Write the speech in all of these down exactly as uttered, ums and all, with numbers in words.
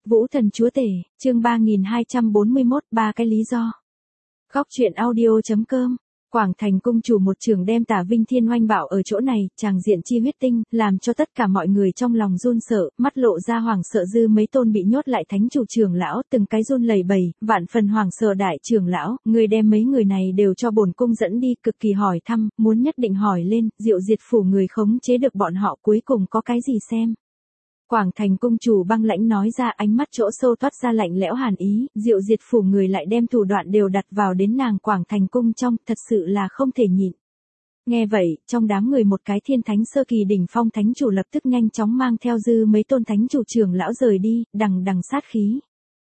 Vũ thần chúa tể, chương ba nghìn hai trăm bốn mươi mốt, ba cái lý do. Góc truyện audio chấm com. Quảng Thành cung chủ một trường đem Tả Vinh Thiên oanh bạo ở chỗ này, tràng diện chi huyết tinh, làm cho tất cả mọi người trong lòng run sợ, mắt lộ ra hoảng sợ dư mấy tôn bị nhốt lại thánh chủ trưởng lão, từng cái run lẩy bẩy, vạn phần hoảng sợ đại trưởng lão, người đem mấy người này đều cho bổn cung dẫn đi, cực kỳ hỏi thăm, muốn nhất định hỏi lên, Diệu Diệt phủ người khống chế được bọn họ cuối cùng có cái gì xem. Quảng Thành cung chủ băng lãnh nói ra, ánh mắt chỗ sâu toát ra lạnh lẽo hàn ý, Diệu Diệt phủ người lại đem thủ đoạn đều đặt vào đến nàng Quảng Thành cung trong, thật sự là không thể nhịn. Nghe vậy, trong đám người một cái thiên thánh sơ kỳ đỉnh phong thánh chủ lập tức nhanh chóng mang theo dư mấy tôn thánh chủ trưởng lão rời đi, đằng đằng sát khí.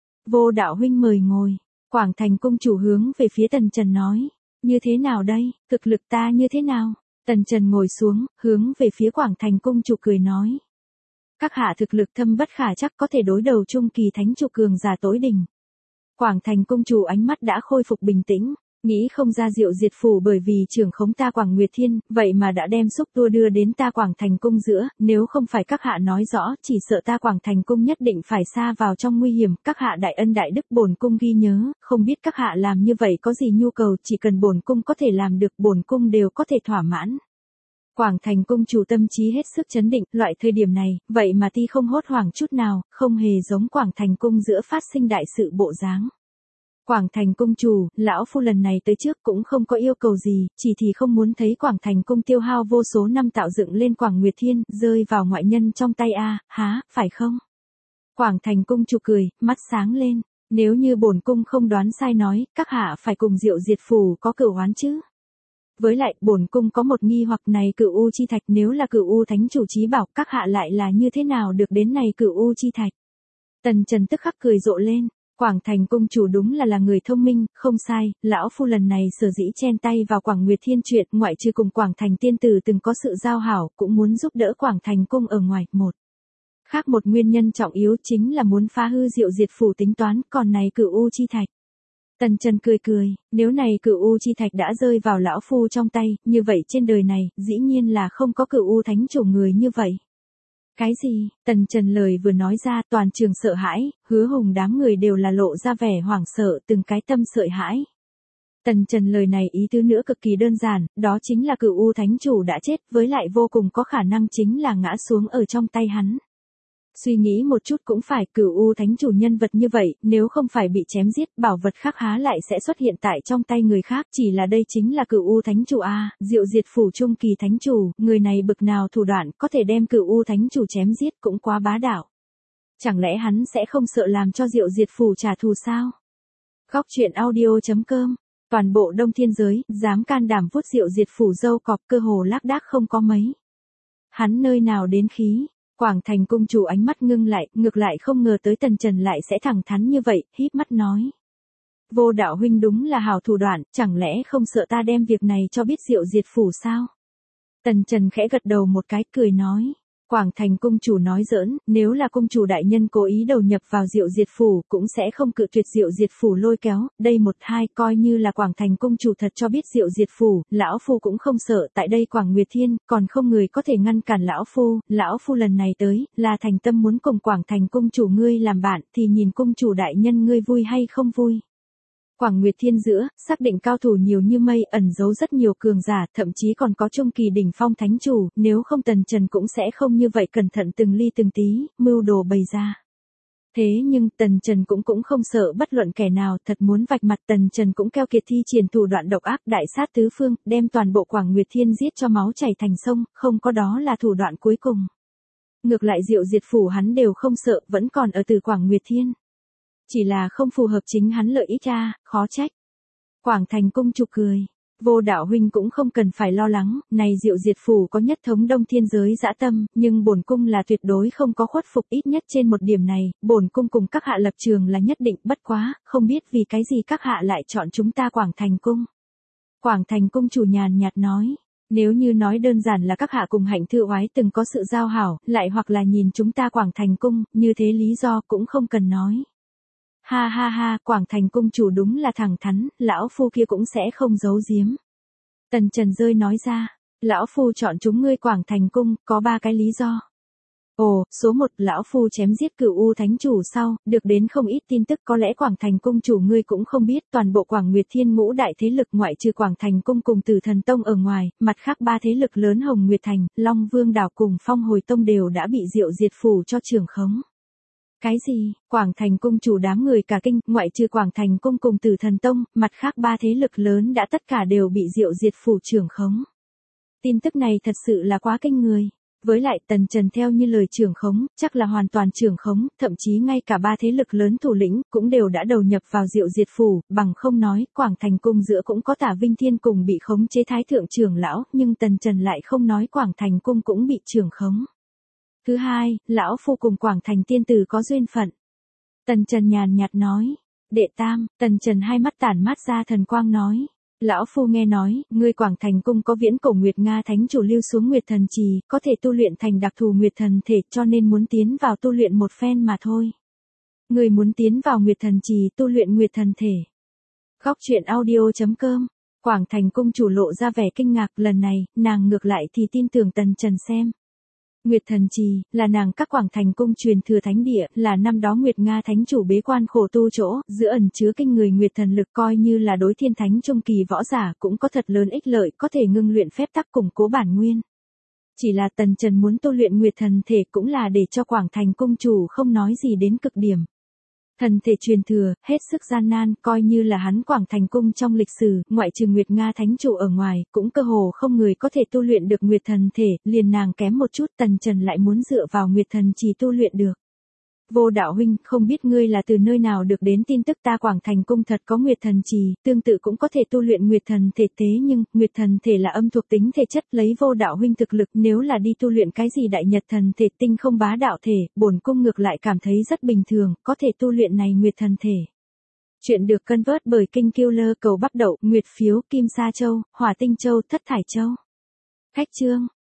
Vô đạo huynh mời ngồi. Quảng Thành cung chủ hướng về phía Tần Trần nói, như thế nào đây, thực lực ta như thế nào? Tần Trần ngồi xuống, hướng về phía Quảng Thành cung chủ cười nói. Các hạ thực lực thâm bất khả chắc, có thể đối đầu trung kỳ thánh chủ cường giả tối đỉnh. Quảng Thành cung chủ ánh mắt đã khôi phục bình tĩnh, nghĩ không ra Diệu Diệt phủ bởi vì trưởng khống ta Quảng Nguyệt Thiên, vậy mà đã đem xúc tua đưa đến ta Quảng Thành cung giữa, nếu không phải các hạ nói rõ, chỉ sợ ta Quảng Thành cung nhất định phải sa vào trong nguy hiểm, các hạ đại ân đại đức bổn cung ghi nhớ, không biết các hạ làm như vậy có gì nhu cầu, chỉ cần bổn cung có thể làm được, bổn cung đều có thể thỏa mãn. Quảng Thành cung chủ tâm trí hết sức chấn định, loại thời điểm này, vậy mà ti không hốt hoảng chút nào, không hề giống Quảng Thành cung giữa phát sinh đại sự bộ dáng. Quảng Thành cung chủ, lão phu lần này tới trước cũng không có yêu cầu gì, chỉ thì không muốn thấy Quảng Thành cung tiêu hao vô số năm tạo dựng lên Quảng Nguyệt Thiên, rơi vào ngoại nhân trong tay a, há, phải không? Quảng Thành cung chủ cười, mắt sáng lên, nếu như bổn cung không đoán sai nói, các hạ phải cùng Diệu Diệt phủ có cửu oán chứ? Với lại, bổn cung có một nghi hoặc, này Cửu U chi thạch nếu là Cửu U thánh chủ chí bảo, các hạ lại là như thế nào được đến này Cửu U chi thạch? Tần Trần tức khắc cười rộ lên, Quảng Thành cung chủ đúng là là người thông minh, không sai, lão phu lần này sở dĩ chen tay vào Quảng Nguyệt Thiên chuyện, ngoại trừ cùng Quảng Thành tiên tử từng có sự giao hảo, cũng muốn giúp đỡ Quảng Thành cung ở ngoài, một. Khác một nguyên nhân trọng yếu chính là muốn phá hư Diệu Diệt phủ tính toán, còn này Cửu U chi thạch. Tần Trần cười cười, nếu này Cửu U chi thạch đã rơi vào lão phu trong tay, như vậy trên đời này, dĩ nhiên là không có Cửu U thánh chủ người như vậy. Cái gì? Tần Trần lời vừa nói ra, toàn trường sợ hãi, Hứa Hùng đám người đều là lộ ra vẻ hoảng sợ, từng cái tâm sợ hãi. Tần Trần lời này ý tứ nữa cực kỳ đơn giản, đó chính là Cửu U thánh chủ đã chết, với lại vô cùng có khả năng chính là ngã xuống ở trong tay hắn. Suy nghĩ một chút cũng phải, Cửu U thánh chủ nhân vật như vậy, nếu không phải bị chém giết, bảo vật khác há lại sẽ xuất hiện tại trong tay người khác, chỉ là đây chính là Cửu U thánh chủ a, Diệu Diệt phủ trung kỳ thánh chủ, người này bực nào thủ đoạn, có thể đem Cửu U thánh chủ chém giết, cũng quá bá đạo. Chẳng lẽ hắn sẽ không sợ làm cho Diệu Diệt phủ trả thù sao? Góc truyện audio chấm com. Toàn bộ Đông Thiên giới, dám can đảm vuốt Diệu Diệt phủ râu cọp, cơ hồ lác đác không có mấy. Hắn nơi nào đến khí? Quảng Thành cung chủ ánh mắt ngưng lại, ngược lại không ngờ tới Tần Trần lại sẽ thẳng thắn như vậy, híp mắt nói. Vô đạo huynh đúng là hào thủ đoạn, chẳng lẽ không sợ ta đem việc này cho biết Diệu Diệt phủ sao? Tần Trần khẽ gật đầu một cái, cười nói. Quảng Thành cung chủ nói giỡn, nếu là cung chủ đại nhân cố ý đầu nhập vào Diệu Diệt phủ, cũng sẽ không cự tuyệt Diệu Diệt phủ lôi kéo, đây một hai coi như là Quảng Thành cung chủ thật cho biết Diệu Diệt phủ, lão phu cũng không sợ, tại đây Quảng Nguyệt Thiên, còn không người có thể ngăn cản lão phu, lão phu lần này tới, là thành tâm muốn cùng Quảng Thành cung chủ ngươi làm bạn, thì nhìn cung chủ đại nhân ngươi vui hay không vui. Quảng Nguyệt Thiên giữa, xác định cao thủ nhiều như mây, ẩn giấu rất nhiều cường giả, thậm chí còn có trung kỳ đỉnh phong thánh chủ, nếu không Tần Trần cũng sẽ không như vậy cẩn thận từng ly từng tí, mưu đồ bày ra. Thế nhưng Tần Trần cũng cũng không sợ bất luận kẻ nào, thật muốn vạch mặt Tần Trần cũng keo kiệt thi triển thủ đoạn độc ác đại sát tứ phương, đem toàn bộ Quảng Nguyệt Thiên giết cho máu chảy thành sông, không có đó là thủ đoạn cuối cùng. Ngược lại Diệu Diệt phủ hắn đều không sợ, vẫn còn ở từ Quảng Nguyệt Thiên. Chỉ là không phù hợp chính hắn lợi ích ra, khó trách. Quảng Thành cung chủ cười. Vô đạo huynh cũng không cần phải lo lắng, này Diệu Diệt phủ có nhất thống Đông Thiên giới dã tâm, nhưng bổn cung là tuyệt đối không có khuất phục, ít nhất trên một điểm này, bổn cung cùng các hạ lập trường là nhất định, bất quá, không biết vì cái gì các hạ lại chọn chúng ta Quảng Thành cung. Quảng Thành cung chủ nhàn nhạt nói. Nếu như nói đơn giản là các hạ cùng Hạnh Thư Oái từng có sự giao hảo, lại hoặc là nhìn chúng ta Quảng Thành cung, như thế lý do cũng không cần nói. Ha ha ha, Quảng Thành cung chủ đúng là thẳng thắn, lão phu kia cũng sẽ không giấu giếm. Tần Trần rơi nói ra, lão phu chọn chúng ngươi Quảng Thành cung, có ba cái lý do. Ồ, số một, lão phu chém giết Cửu U Thánh Chủ sau, được đến không ít tin tức, có lẽ Quảng Thành Cung chủ ngươi cũng không biết, toàn bộ Quảng Nguyệt Thiên ngũ đại thế lực ngoại trừ Quảng Thành Cung cùng Tử Thần Tông ở ngoài, mặt khác ba thế lực lớn Hồng Nguyệt Thành, Long Vương Đảo cùng Phong Hồi Tông đều đã bị Diệu Diệt phủ cho trưởng khống. Cái gì? Quảng Thành Cung chủ đám người cả kinh, ngoại trừ Quảng Thành Cung cùng Tử Thần Tông, mặt khác ba thế lực lớn đã tất cả đều bị Diệu Diệt phủ trưởng khống. Tin tức này thật sự là quá kinh người. Với lại Tần Trần theo như lời trưởng khống, chắc là hoàn toàn trưởng khống, thậm chí ngay cả ba thế lực lớn thủ lĩnh, cũng đều đã đầu nhập vào Diệu Diệt phủ, bằng không nói, Quảng Thành Cung giữa cũng có Tả Vinh Thiên cùng bị khống chế Thái Thượng trưởng lão, nhưng Tần Trần lại không nói Quảng Thành Cung cũng bị trưởng khống. Thứ hai, lão phu cùng Quảng Thành tiên tử có duyên phận. Tần Trần nhàn nhạt nói. Đệ tam, Tần Trần hai mắt tản mát ra thần quang nói. Lão phu nghe nói, ngươi Quảng Thành Cung có viễn cổ Nguyệt Nga Thánh Chủ lưu xuống Nguyệt Thần Trì, có thể tu luyện thành đặc thù Nguyệt Thần thể, cho nên muốn tiến vào tu luyện một phen mà thôi. Ngươi muốn tiến vào Nguyệt Thần Trì tu luyện Nguyệt Thần thể. Góc truyện audio chấm com. Quảng Thành Cung chủ lộ ra vẻ kinh ngạc, lần này, nàng ngược lại thì tin tưởng Tần Trần xem. Nguyệt Thần Trì, là nàng các Quảng Thành Cung truyền thừa thánh địa, là năm đó Nguyệt Nga Thánh Chủ bế quan khổ tu chỗ, giữa ẩn chứa kinh người Nguyệt Thần lực, coi như là đối thiên thánh trung kỳ võ giả cũng có thật lớn ích lợi, có thể ngưng luyện phép tắc củng cố bản nguyên. Chỉ là Tần Trần muốn tu luyện Nguyệt Thần thể cũng là để cho Quảng Thành Cung chủ không nói gì đến cực điểm. Thần thể truyền thừa, hết sức gian nan, coi như là hắn Quảng Thành Cung trong lịch sử, ngoại trừ Nguyệt Nga Thánh Chủ ở ngoài, cũng cơ hồ không người có thể tu luyện được Nguyệt Thần thể, liền nàng kém một chút, Tần Trần lại muốn dựa vào Nguyệt Thần Trì tu luyện được. Vô Đạo huynh, không biết ngươi là từ nơi nào được đến tin tức ta Quảng Thành Cung thật có Nguyệt Thần Trì, tương tự cũng có thể tu luyện Nguyệt Thần thể, thế nhưng, Nguyệt Thần thể là âm thuộc tính thể chất, lấy Vô Đạo huynh thực lực, nếu là đi tu luyện cái gì Đại Nhật Thần thể, tinh không bá đạo thể, bổn cung ngược lại cảm thấy rất bình thường, có thể tu luyện này Nguyệt Thần thể. Chuyện được cân vớt bởi Kinh Killer cầu bắp đậu, Nguyệt phiếu, Kim Sa Châu, Hỏa Tinh Châu, Thất Thải Châu. Khách chương